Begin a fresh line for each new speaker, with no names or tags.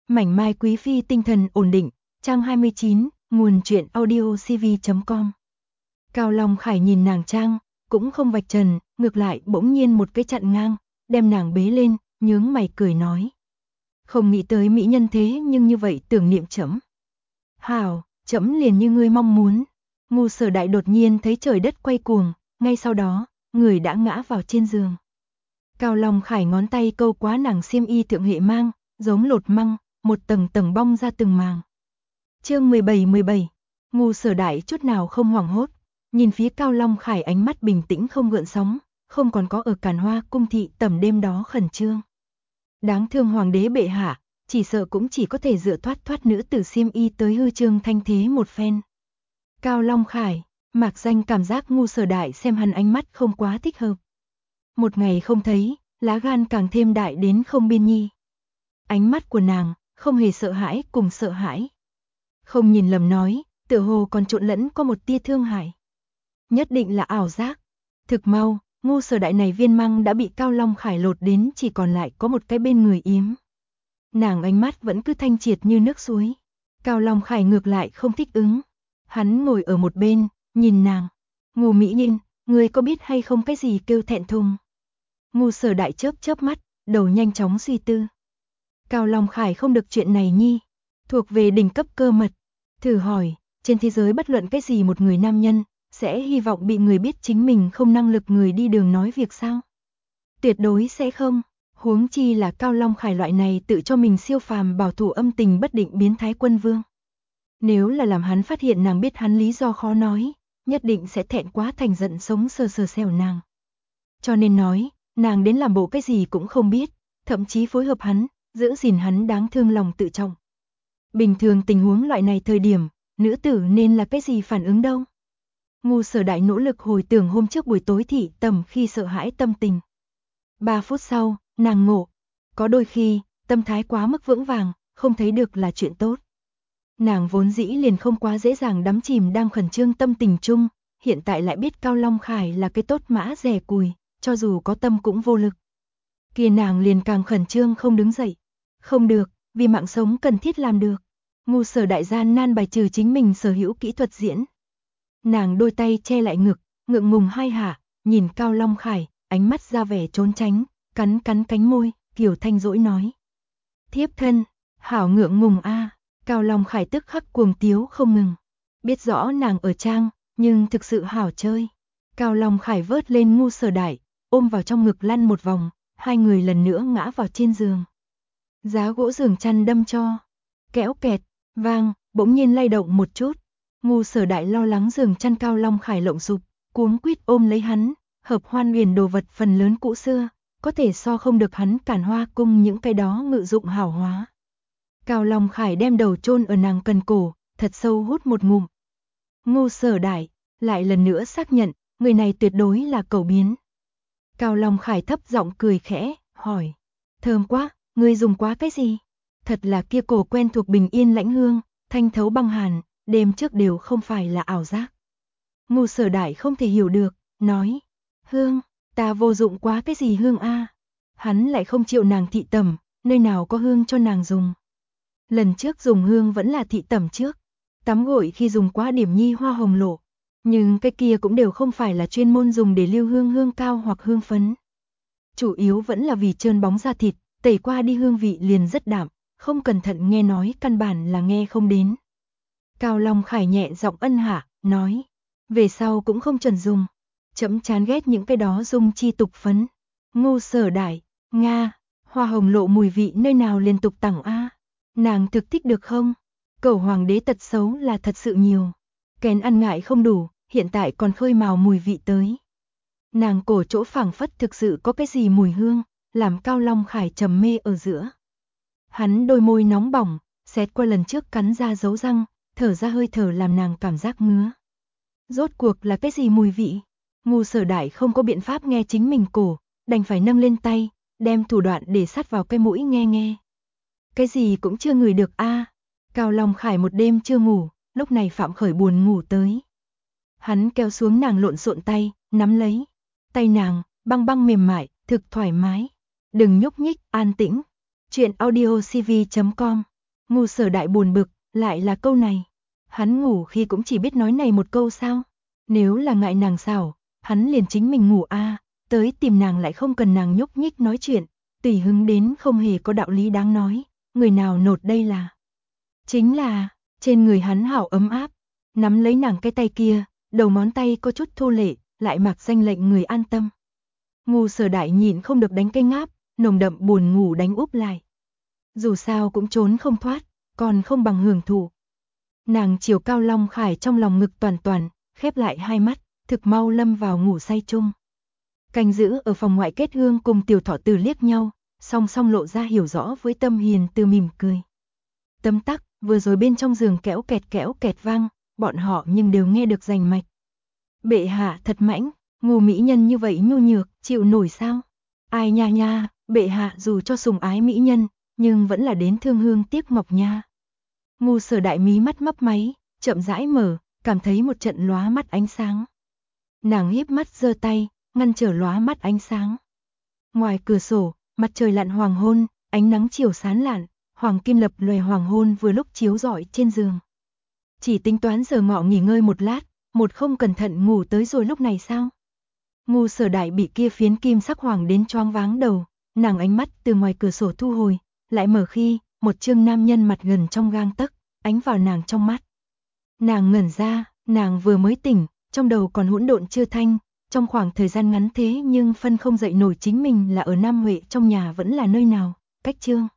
Mảnh mai quý phi tinh thần ổn định, trang 29, nguồn truyện audio cv.com. Cao Long Khải nhìn nàng trang, cũng không vạch trần, ngược lại bỗng nhiên một cái chặn ngang, đem nàng bế lên, nhướng mày cười nói. Không nghĩ tới mỹ nhân thế nhưng như vậy tưởng niệm trẫm. Hảo, trẫm liền như ngươi mong muốn. Ngu Sở Đại đột nhiên thấy trời đất quay cuồng, ngay sau đó, người đã ngã vào trên giường. Cao Long Khải ngón tay câu quá nàng xiêm y thượng hệ mang, giống lột măng, một tầng tầng bong ra từng màng. Chương 17, Ngu Sở Đại chút nào không hoảng hốt, nhìn phía Cao Long Khải ánh mắt bình tĩnh không gợn sóng, không còn có ở Càn Hoa cung thị tầm đêm đó khẩn trương. Đáng thương hoàng đế bệ hạ, chỉ sợ cũng chỉ có thể dựa thoát nữ tử xiêm y tới hư trương thanh thế một phen. Cao Long Khải, mạc danh cảm giác Ngu Sở Đại xem hắn ánh mắt không quá thích hợp. Một ngày không thấy, lá gan càng thêm đại đến không biên nhi. Ánh mắt của nàng, không hề sợ hãi cùng sợ hãi. Không nhìn lầm nói, tựa hồ còn trộn lẫn có một tia thương hại. Nhất định là ảo giác. Thực mau, Ngu Sở Đại này viên măng đã bị Cao Long Khải lột đến chỉ còn lại có một cái bên người yếm. Nàng ánh mắt vẫn cứ thanh triệt như nước suối. Cao Long Khải ngược lại không thích ứng. Hắn ngồi ở một bên, nhìn nàng. Ngu mỹ nhân, người có biết hay không cái gì kêu thẹn thùng? Ngu Sở Đại chớp mắt, đầu nhanh chóng suy tư. Cao Long Khải không được chuyện này nhi, thuộc về đỉnh cấp cơ mật. Thử hỏi, trên thế giới bất luận cái gì một người nam nhân, sẽ hy vọng bị người biết chính mình không năng lực người đi đường nói việc sao? Tuyệt đối sẽ không, huống chi là Cao Long Khải loại này tự cho mình siêu phàm bảo thủ âm tình bất định biến thái quân vương. Nếu là làm hắn phát hiện nàng biết hắn lý do khó nói, nhất định sẽ thẹn quá thành giận sống sờ sờ xẻo nàng. Cho nên nói, nàng đến làm bộ cái gì cũng không biết, thậm chí phối hợp hắn, giữ gìn hắn đáng thương lòng tự trọng. Bình thường tình huống loại này thời điểm, nữ tử nên là cái gì phản ứng đâu? Ngu Sở Đại nỗ lực hồi tưởng hôm trước buổi tối thị tầm khi sợ hãi tâm tình. 3 phút sau, nàng ngộ. Có đôi khi, tâm thái quá mức vững vàng, không thấy được là chuyện tốt. Nàng vốn dĩ liền không quá dễ dàng đắm chìm đang khẩn trương tâm tình chung, hiện tại lại biết Cao Long Khải là cái tốt mã rẻ cùi, cho dù có tâm cũng vô lực. Kia nàng liền càng khẩn trương không đứng dậy. Không được, vì mạng sống cần thiết làm được. Ngu Sở Đại gian nan bài trừ chính mình sở hữu kỹ thuật diễn. Nàng đôi tay che lại ngực, ngượng ngùng hai hạ, nhìn Cao Long Khải, ánh mắt ra vẻ trốn tránh, cắn cánh môi, kiểu thanh dỗi nói. Thiếp thân, hảo ngượng ngùng a. Cao Long Khải tức khắc cuồng tiếu không ngừng. Biết rõ nàng ở trang, nhưng thực sự hảo chơi. Cao Long Khải vớt lên Ngu Sở Đại, ôm vào trong ngực lăn một vòng, hai người lần nữa ngã vào trên giường. Giá gỗ giường chăn đâm cho. Kéo kẹt, vang, bỗng nhiên lay động một chút. Ngu Sở Đại lo lắng giường chăn Cao Long Khải lộng sụp, cuống quýt ôm lấy hắn, hợp hoan huyền đồ vật phần lớn cũ xưa, có thể so không được hắn Càn Hoa cung những cái đó ngự dụng hảo hóa. Cao Long Khải đem đầu chôn ở nàng cần cổ, thật sâu hút một ngụm. Ngu Sở Đại lại lần nữa xác nhận, người này tuyệt đối là cẩu biến. Cao Long Khải thấp giọng cười khẽ, hỏi. Thơm quá, ngươi dùng quá cái gì? Thật là kia cổ quen thuộc bình yên lãnh hương, thanh thấu băng hàn, đêm trước đều không phải là ảo giác. Ngu Sở Đại không thể hiểu được, nói. Hương, ta vô dụng quá cái gì hương a? Hắn lại không chịu nàng thị tẩm, nơi nào có hương cho nàng dùng. Lần trước dùng hương vẫn là thị tẩm trước, tắm gội khi dùng quá điểm nhi hoa hồng lộ. Nhưng cái kia cũng đều không phải là chuyên môn dùng để lưu hương cao hoặc hương phấn. Chủ yếu vẫn là vì trơn bóng da thịt, tẩy qua đi hương vị liền rất đạm, không cẩn thận nghe nói căn bản là nghe không đến. Cao Long Khải nhẹ giọng ân hạ, nói. Về sau cũng không chuẩn dùng. Chấm chán ghét những cái đó dùng chi tục phấn. Ngu Sở Đại, Nga, hoa hồng lộ mùi vị nơi nào liên tục tặng a? Nàng thực thích được không? Cẩu hoàng đế tật xấu là thật sự nhiều. Kén ăn ngại không đủ, hiện tại còn khơi mào mùi vị tới. Nàng cổ chỗ phảng phất thực sự có cái gì mùi hương, làm Cao Long Khải trầm mê ở giữa. Hắn đôi môi nóng bỏng, xẹt qua lần trước cắn ra dấu răng, thở ra hơi thở làm nàng cảm giác ngứa. Rốt cuộc là cái gì mùi vị? Ngu Sở Đại không có biện pháp nghe chính mình cổ, đành phải nâng lên tay, đem thủ đoạn để sát vào cái mũi nghe. Cái gì cũng chưa ngửi được a. Cao Long Khải một đêm chưa ngủ, lúc này Phạm Khởi buồn ngủ tới. Hắn kéo xuống nàng lộn xộn tay, nắm lấy. Tay nàng, băng mềm mại, thực thoải mái. Đừng nhúc nhích, an tĩnh. Truyện audio cv.com Ngu Sở Đại buồn bực, lại là câu này. Hắn ngủ khi cũng chỉ biết nói này một câu sao? Nếu là ngại nàng xảo, hắn liền chính mình ngủ tới tìm nàng lại không cần nàng nhúc nhích nói chuyện, tùy hứng đến không hề có đạo lý đáng nói, người nào nột đây là. Chính là, trên người hắn hảo ấm áp, nắm lấy nàng cái tay kia, đầu ngón tay có chút thô lệ, lại mặc danh lệnh người an tâm. Ngu Sở Đại nhịn không được đánh cái ngáp, nồng đậm buồn ngủ đánh úp lại. Dù sao cũng trốn không thoát, còn không bằng hưởng thụ. Nàng chiều Cao Long Khải trong lòng ngực toàn toàn, khép lại hai mắt, thực mau lâm vào ngủ say chung. Canh giữ ở phòng ngoại Kết Hương cùng Tiểu Thọ Tử liếc nhau, song song lộ ra hiểu rõ với Tâm Hiền Từ mỉm cười. Tấm tắc, vừa rồi bên trong giường kéo kẹt vang, bọn họ nhưng đều nghe được rành mạch. Bệ hạ thật mãnh, Ngô mỹ nhân như vậy nhu nhược, chịu nổi sao? Ai nha nha, bệ hạ dù cho sủng ái mỹ nhân, nhưng vẫn là đến thương hương tiếc ngọc nha. Ngu Sở Đại mí mắt mấp máy, chậm rãi mở, cảm thấy một trận lóa mắt ánh sáng. Nàng híp mắt giơ tay, ngăn trở lóa mắt ánh sáng. Ngoài cửa sổ, mặt trời lặn hoàng hôn, ánh nắng chiều sáng lạn, hoàng kim lập lòe hoàng hôn vừa lúc chiếu rọi trên giường. Chỉ tính toán giờ ngọ nghỉ ngơi một lát, một không cẩn thận ngủ tới rồi lúc này sao? Ngu Sở Đại bị kia phiến kim sắc hoàng đến choáng váng đầu, nàng ánh mắt từ ngoài cửa sổ thu hồi, lại mở khi, một trương nam nhân mặt gần trong gang tấc, ánh vào nàng trong mắt. Nàng ngẩn ra, nàng vừa mới tỉnh, trong đầu còn hỗn độn chưa thanh, trong khoảng thời gian ngắn thế nhưng phân không dậy nổi chính mình là ở Nam Huệ trong nhà vẫn là nơi nào, cách Trương